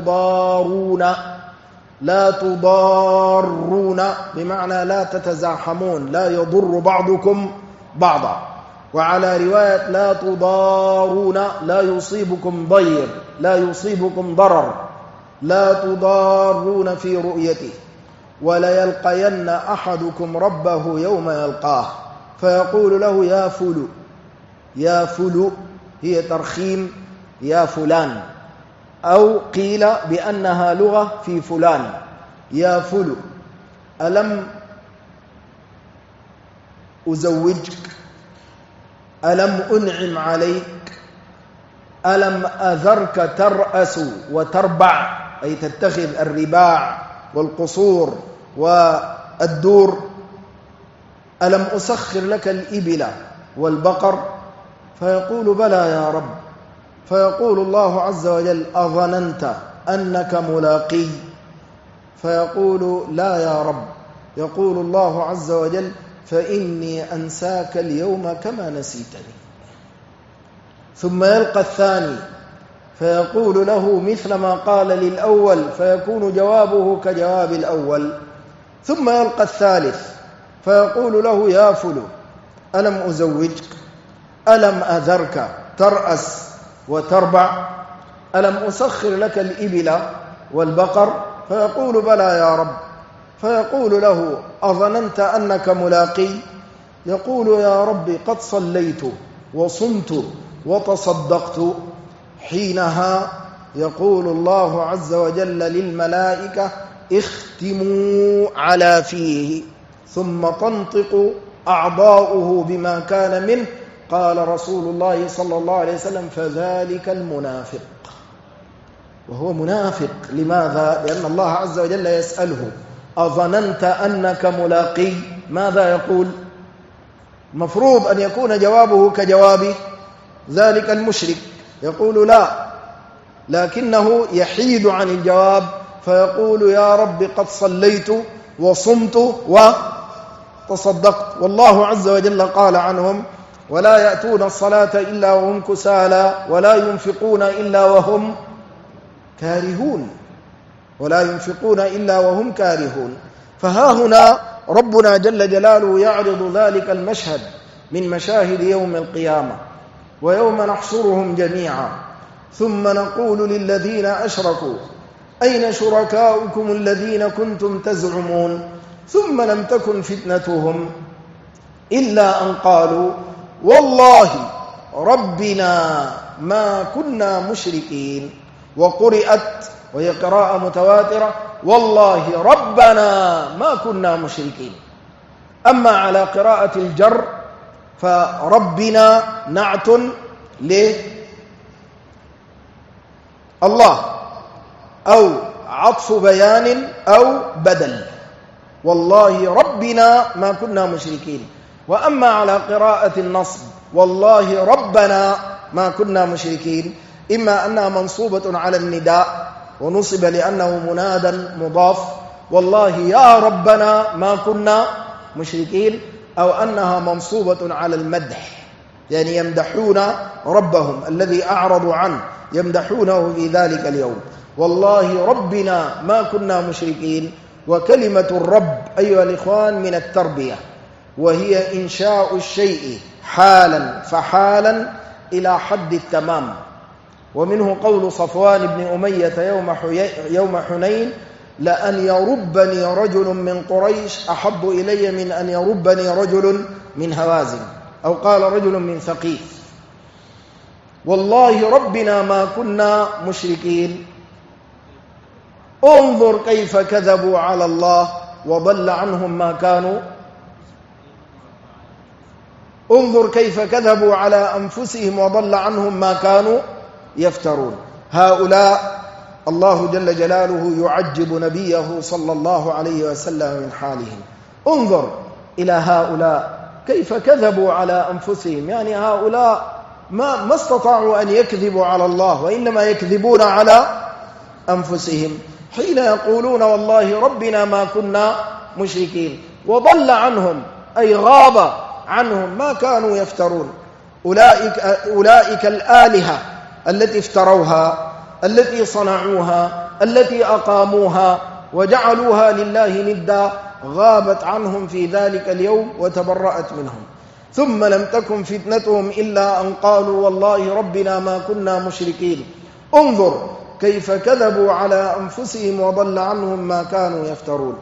لا تضارون بمعنى لا تتزاحمون، لا يضر بعضكم بعضا. وعلى رواية لا تضارون لا يصيبكم ضير لا يصيبكم ضرر، لا تضارون في رؤيته. وليلقين أحدكم ربه يوم يلقاه فيقول له يا فلو. يا فلو هي ترخيم يا فلان، أو قيل بأنها لغة في فلان. يا فلو ألم أزوجك؟ ألم أنعم عليك؟ ألم أذرك ترأس وتربع، أي تتخذ الرباع والقصور والدور؟ ألم أسخر لك الإبل والبقر؟ فيقول بلى يا رب. فيقول الله عز وجل أظننت أنك ملاقي؟ فيقول لا يا رب. يقول الله عز وجل فإني أنساك اليوم كما نسيتني. ثم يلقى الثاني فيقول له مثل ما قال للأول، فيكون جوابه كجواب الأول. ثم يلقى الثالث فيقول له يا فلو ألم أزوجك؟ ألم أذرك ترأس وتربع؟ ألم أسخر لك الإبل والبقر؟ فيقول بلى يا رب. فيقول له أظننت أنك ملاقي؟ يقول يا رب قد صليت وصمت وتصدقت. حينها يقول الله عز وجل للملائكة اختموا على فيه، ثم تنطق أعضاؤه بما كان منه. قال رسول الله صلى الله عليه وسلم فذلك المنافق. وهو منافق لماذا؟ لأن الله عز وجل يسأله أظننت أنك ملاقي؟ ماذا يقول؟ المفروض أن يكون جوابه كجواب ذلك المشرك، يقول لا، لكنه يحيد عن الجواب فيقول يا رب قد صليت وصمت وتصدقت. والله عز وجل قال عنهم ولا يأتون الصلاة إلا وهم كسالى ولا ينفقون إلا وهم كارهون. ولا ينفقون إلا وهم كارهون. فها هنا ربنا جل جلاله يعرض ذلك المشهد من مشاهد يوم القيامة، ويوم نحشرهم جميعا ثم نقول للذين أشركوا أين شركاؤكم الذين كنتم تزعمون؟ ثم لم تكن فتنتهم إلا أن قالوا والله ربنا ما كنا مشركين. وقرئت وهي قراءة متواترة والله ربنا ما كنا مشركين. أما على قراءة الجر فربنا نعت لله أو عطف بيان أو بدل، والله ربنا ما كنا مشركين. وأما على قراءة النصب والله ربنا ما كنا مشركين، إما أنها منصوبة على النداء ونصب لأنه منادى مضاف والله يا ربنا ما كنا مشركين، أو أنها منصوبة على المدح، يعني يمدحون ربهم الذي أعرضوا عنه، يمدحونه في ذلك اليوم والله ربنا ما كنا مشركين. وكلمة الرب أيها الإخوان من التربية، وهي إنشاء الشيء حالا فحالا إلى حد التمام. ومنه قول صفوان بن أمية يوم حنين لأن يربني رجل من قريش أحب إلي من أن يربني رجل من هوازن، أو قال رجل من ثقيف. والله ربنا ما كنا مشركين. انظر كيف كذبوا على الله وضل عنهم ما كانوا، انظر كيف كذبوا على أنفسهم وضل عنهم ما كانوا يفترون. هؤلاء الله جل جلاله يعجب نبيه صلى الله عليه وسلم من حالهم. انظر إلى هؤلاء كيف كذبوا على أنفسهم، يعني هؤلاء ما استطاعوا أن يكذبوا على الله، وإنما يكذبون على أنفسهم حين يقولون والله ربنا ما كنا مشركين، وضل عنهم أي غاب عنهم ما كانوا يفترون. أولئك الآلهة التي افتروها، التي صنعوها، التي أقاموها وجعلوها لله ندا، غابت عنهم في ذلك اليوم وتبرأت منهم. ثم لم تكن فتنتهم إلا أن قالوا والله ربنا ما كنا مشركين. انظر كيف كذبوا على أنفسهم وضل عنهم ما كانوا يفترون.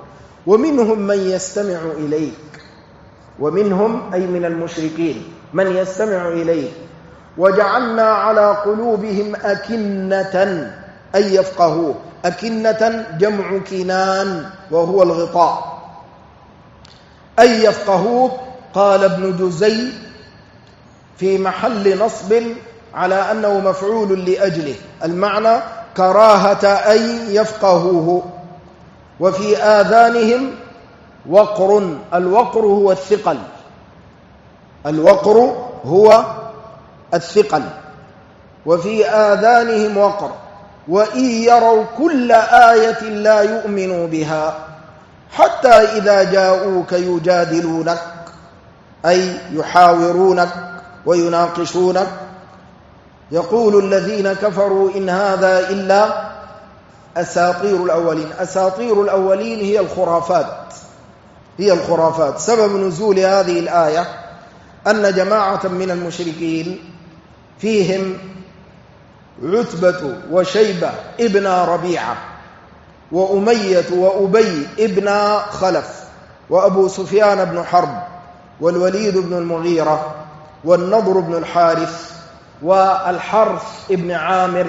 ومنهم من يستمع إليك، ومنهم أي من المشركين من يستمع إليك، وجعلنا على قلوبهم أكنة أن يفقهوه. أكنة جمع كنان وهو الغطاء. أن يفقهوه قال ابن جزي في محل نصب على أنه مفعول لأجله، المعنى كراهة أن يفقهوه. وفي آذانهم وقر، الوقر هو الثقل، الوقر هو الثقل. وفي آذانهم وقر وإن يروا كل آية لا يؤمنوا بها حتى إذا جاءوك يجادلونك أي يحاورونك ويناقشونك يقول الذين كفروا إن هذا إلا أساطير الأولين. أساطير الأولين هي الخرافات، هي الخرافات. سبب نزول هذه الآية أن جماعة من المشركين فيهم عتبة وشيبة ابن ربيعة وأمية وأبي ابن خلف وأبو سفيان بن حرب والوليد بن المغيرة والنضر بن الحارث والحرث ابن عامر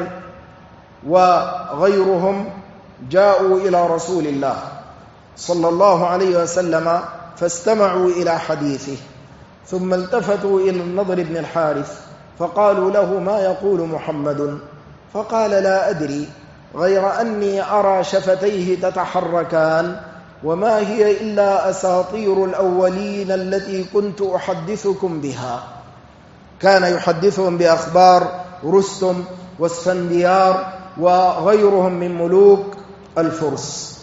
وغيرهم جاءوا إلى رسول الله صلى الله عليه وسلم فاستمعوا إلى حديثه، ثم التفتوا إلى النضر بن الحارث فقالوا له ما يقول محمد؟ فقال لا أدري غير أني أرى شفتيه تتحركان وما هي إلا أساطير الأولين التي كنت أحدثكم بها. كان يحدثهم بأخبار رستم واسفنديار وغيرهم من ملوك الفرس.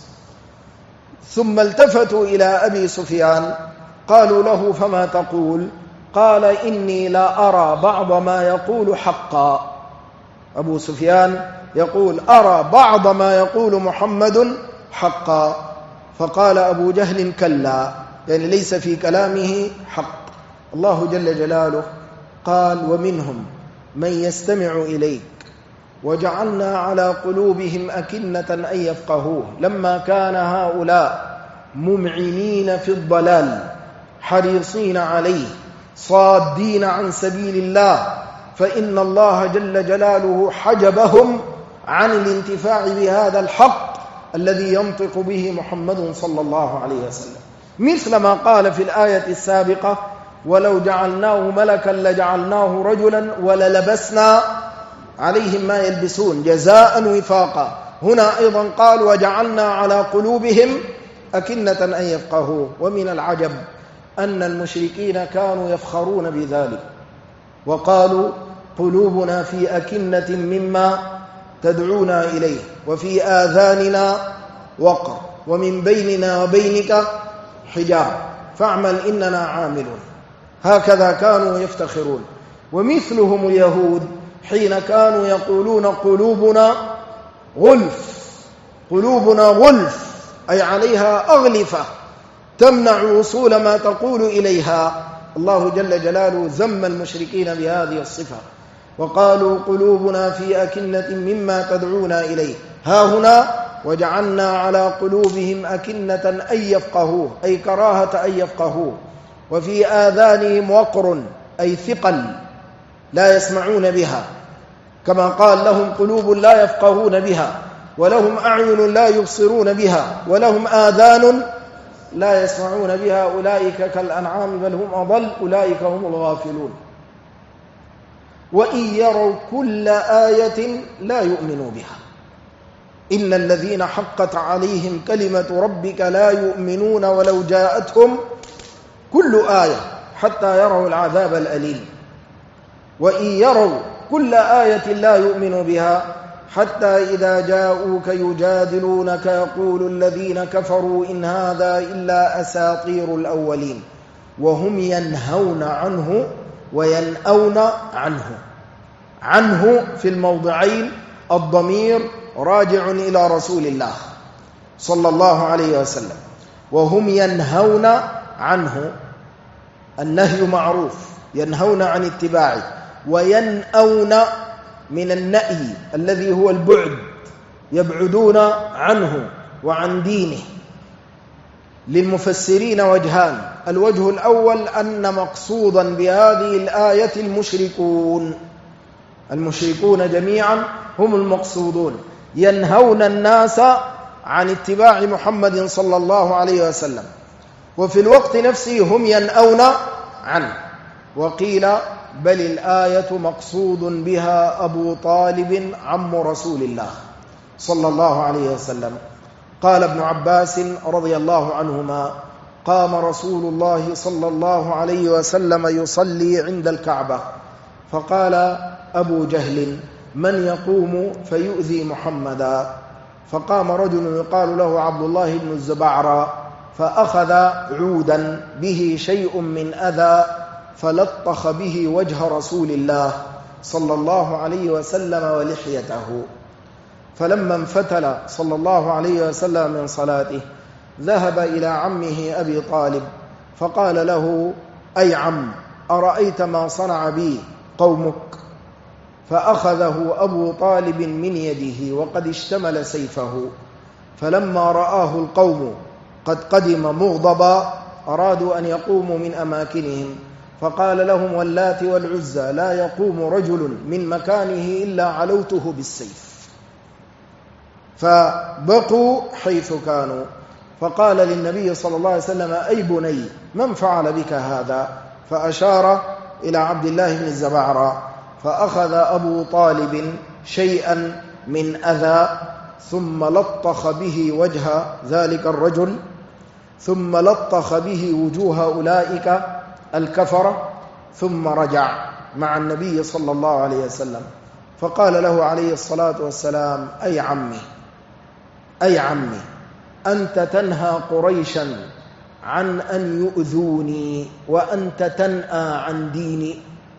ثم التفتوا إلى أبي سفيان قالوا له فما تقول؟ قال إني لا أرى بعض ما يقول حقا. أبو سفيان يقول أرى بعض ما يقول محمد حقا. فقال أبو جهل كلا، يعني ليس في كلامه حق. الله جل جلاله قال ومنهم من يستمع إليك وجعلنا على قلوبهم أكنة أن يفقهوه. لما كان هؤلاء ممعنين في الضلال حريصين عليه صادين عن سبيل الله، فإن الله جل جلاله حجبهم عن الانتفاع بهذا الحق الذي ينطق به محمد صلى الله عليه وسلم، مثل ما قال في الآية السابقة ولو جعلناه ملكا لجعلناه رجلا وللبسنا عليهم ما يلبسون جزاء وفاقا. هنا أيضا قال وجعلنا على قلوبهم أكنة أن يفقهوه. ومن العجب أن المشركين كانوا يفخرون بذلك وقالوا قلوبنا في أكنة مما تدعونا إليه وفي آذاننا وقر ومن بيننا وبينك حجاب فاعمل إننا عاملون. هكذا كانوا يفتخرون. ومثلهم اليهود حين كانوا يقولون قلوبنا غلف، قلوبنا غلف أي عليها أغلفة تمنع وصول ما تقول إليها. الله جل جلاله ذم المشركين بهذه الصفة وقالوا قلوبنا في أكنة مما تدعونا إليه. ها هنا وجعلنا على قلوبهم أكنة أن يفقهوه أي كراهة أن يفقهوه. وفي آذانهم وقر أي ثقل لا يسمعون بها، كما قال لهم قلوب لا يفقهون بها ولهم أعين لا يبصرون بها ولهم آذان لا يسمعون بها أولئك كالأنعام بل هم أضل أولئك هم الغافلون. وإن يروا كل آية لا يؤمنوا بها إن الذين حقت عليهم كلمة ربك لا يؤمنون ولو جاءتهم كل آية حتى يروا العذاب الأليم. وإن يروا كل آية لا يؤمنوا بها حتى إذا جاءوك يجادلونك يقول الذين كفروا إن هذا إلا أساطير الأولين وهم ينهون عنه وينأون عنه. عنه في الموضعين الضمير راجع إلى رسول الله صلى الله عليه وسلم، وهم ينهون عنه. النهي معروف، ينهون عن اتباعه، وينأون من النأي الذي هو البعد، يبعدون عنه وعن دينه. للمفسرين وجهان. الوجه الأول أن مقصودا بهذه الآية المشركون جميعا هم المقصودون، ينهون الناس عن اتباع محمد صلى الله عليه وسلم، وفي الوقت نفسه هم ينأون عنه. وقيل بل الآية مقصود بها أبو طالب عم رسول الله صلى الله عليه وسلم. قال ابن عباس رضي الله عنهما: قام رسول الله صلى الله عليه وسلم يصلي عند الكعبة، فقال أبو جهل: من يقوم فيؤذي محمدا؟ فقام رجل يقال له عبد الله بن الزبعرة، فأخذ عودا به شيء من أذى فلطخ به وجه رسول الله صلى الله عليه وسلم ولحيته. فلما انفتل صلى الله عليه وسلم من صلاته ذهب إلى عمه أبي طالب فقال له: أي عم، أرأيت ما صنع بي قومك؟ فأخذه أبو طالب من يده وقد اشتمل سيفه، فلما رآه القوم قد قدم مغضبا أرادوا أن يقوموا من أماكنهم، فقال لهم: واللات والعزى لا يقوم رجل من مكانه إلا علوته بالسيف. فبقوا حيث كانوا، فقال للنبي صلى الله عليه وسلم: أي بني، من فعل بك هذا؟ فأشار إلى عبد الله بن الزبعرة، فأخذ أبو طالب شيئا من أذى ثم لطخ به وجه ذلك الرجل، ثم لطخ به وجوه أولئك الكفرة، ثم رجع مع النبي صلى الله عليه وسلم. فقال له عليه الصلاة والسلام: أي عمي، أنت تنهى قريشا عن أن يؤذوني وأنت تنأى عن ديني،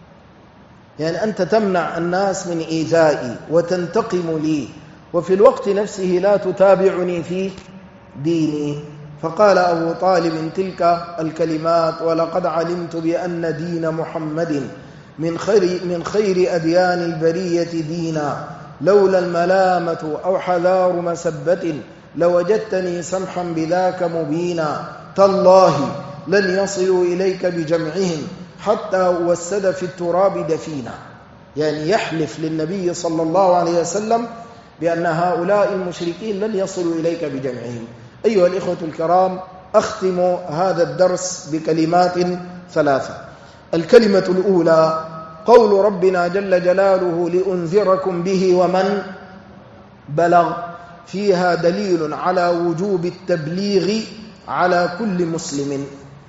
يعني أنت تمنع الناس من إيذائي وتنتقم لي، وفي الوقت نفسه لا تتابعني في ديني. فقال أبو طالب تلك الكلمات: ولقد علمت بأن دين محمد من خير أديان البرية دينا، لولا الملامة أو حذار مسبة لوجدتني سمحا بذاك مبينا، تالله لن يصلوا إليك بجمعهم حتى أوسد في التراب دفينا. يعني يحلف للنبي صلى الله عليه وسلم بأن هؤلاء المشركين لن يصلوا إليك بجمعهم. أيها الإخوة الكرام، أختم هذا الدرس بكلمات ثلاثة. الكلمة الأولى قول ربنا جل جلاله: لأنذركم به ومن بلغ، فيها دليل على وجوب التبليغ على كل مسلم.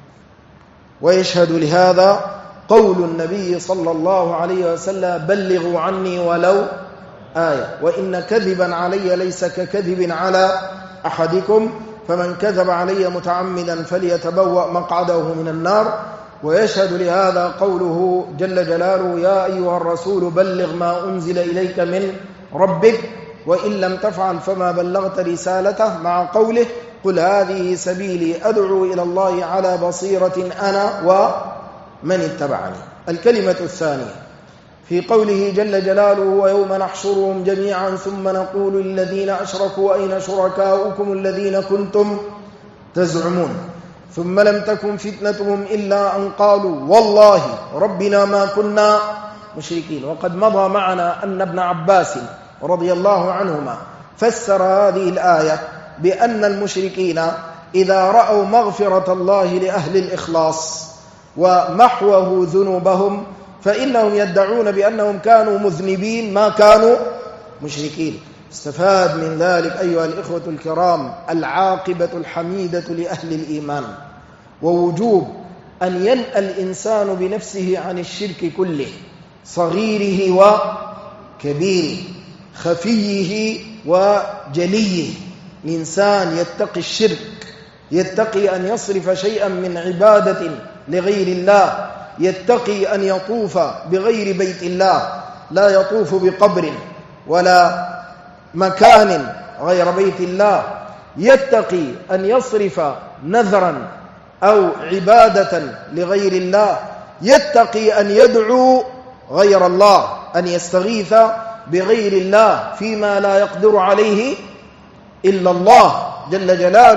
ويشهد لهذا قول النبي صلى الله عليه وسلم: بلغوا عني ولو آية، وإن كذبا علي ليس ككذب على أحدكم، فمن كذب علي متعمدا فليتبوأ مقعده من النار. ويشهد لهذا قوله جل جلاله: يا أيها الرسول بلغ ما أنزل إليك من ربك وإن لم تفعل فما بلغت رسالته، مع قوله: قل هذه سبيلي أدعو إلى الله على بصيرة أنا ومن اتبعني. الكلمة الثانية في قوله جل جلاله: ويوم نحشرهم جميعا ثم نقول للذين أشركوا أين شركاؤكم الذين كنتم تزعمون، ثم لم تكن فتنتهم إلا أن قالوا والله ربنا ما كنا مشركين. وقد مضى معنا أن ابن عباس رضي الله عنهما فسر هذه الآية بأن المشركين إذا رأوا مغفرة الله لأهل الإخلاص ومحوه ذنوبهم فإنهم يدعون بأنهم كانوا مذنبين ما كانوا مشركين. استفاد من ذلك أيها الإخوة الكرام العاقبة الحميدة لأهل الإيمان، ووجوب أن ينأى الإنسان بنفسه عن الشرك كله، صغيره وكبيره، خفيه وجليه. الإنسان يتقي الشرك، يتقي أن يصرف شيئا من عبادة لغير الله، يتقي أن يطوف بغير بيت الله، لا يطوف بقبر ولا مكان غير بيت الله، يتقي أن يصرف نذرا أو عبادة لغير الله، يتقي أن يدعو غير الله، أن يستغيث بغير الله فيما لا يقدر عليه إلا الله جل جلاله.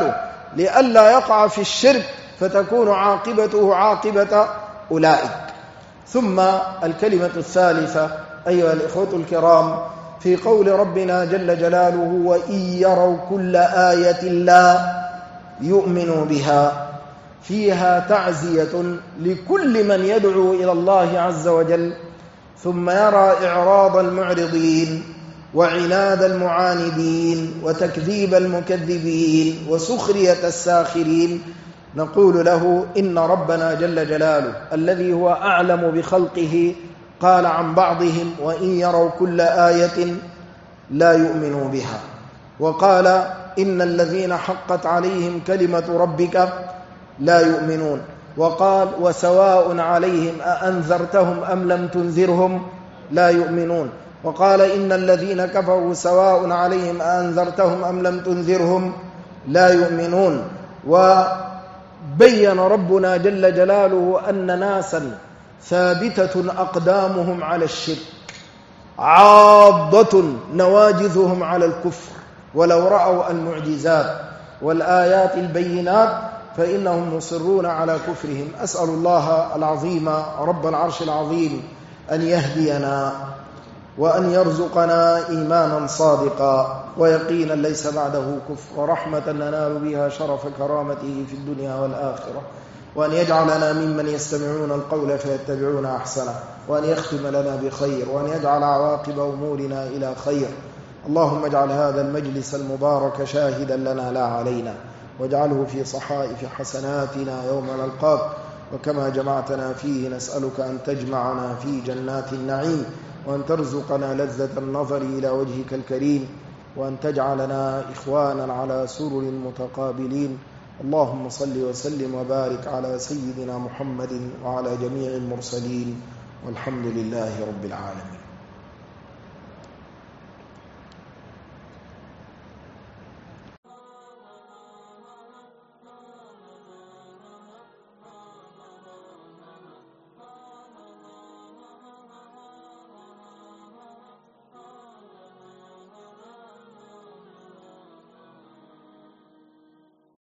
لئلا يقع في الشرك فتكون عاقبته عاقبة أولئك. ثم الكلمة الثالثة أيها الإخوة الكرام في قول ربنا جل جلاله: وإن يروا كل آية لا يؤمنوا بها، فيها تعزية لكل من يدعو إلى الله عز وجل ثم يرى إعراض المعرضين وعناد المعاندين وتكذيب المكذبين وسخرية الساخرين، نقول له: إن ربنا جل جلاله الذي هو أعلم بخلقه قال عن بعضهم: وإن يروا كل آية لا يؤمنوا بها، وقال: إن الذين حقت عليهم كلمة ربك لا يؤمنون، وقال: وسواء عليهم أأنذرتهم أم لم تنذرهم لا يؤمنون، وقال: إن الذين كفروا سواء عليهم أأنذرتهم أم لم تنذرهم لا يؤمنون. وبين ربنا جل جلاله أن ناسا ثابتة أقدامهم على الشرك، عاضة نواجذهم على الكفر، ولو رأوا المعجزات والآيات البينات فإنهم مصرون على كفرهم. أسأل الله العظيم رب العرش العظيم أن يهدينا وأن يرزقنا إيمانا صادقا ويقينا ليس بعده كفر، ورحمة ننال بها شرف كرامته في الدنيا والآخرة، وأن يجعلنا ممن يستمعون القول فيتبعون أحسنه، وأن يختم لنا بخير، وأن يجعل عواقب أمورنا إلى خير. اللهم اجعل هذا المجلس المبارك شاهدا لنا لا علينا، واجعله في صحائف حسناتنا يوم نلقاك، وكما جمعتنا فيه نسألك أن تجمعنا في جنات النعيم، وأن ترزقنا لذة النظر إلى وجهك الكريم، وأن تجعلنا إخوانا على سرر متقابلين. اللهم صل وسلم وبارك على سيدنا محمد وعلى جميع المرسلين، والحمد لله رب العالمين.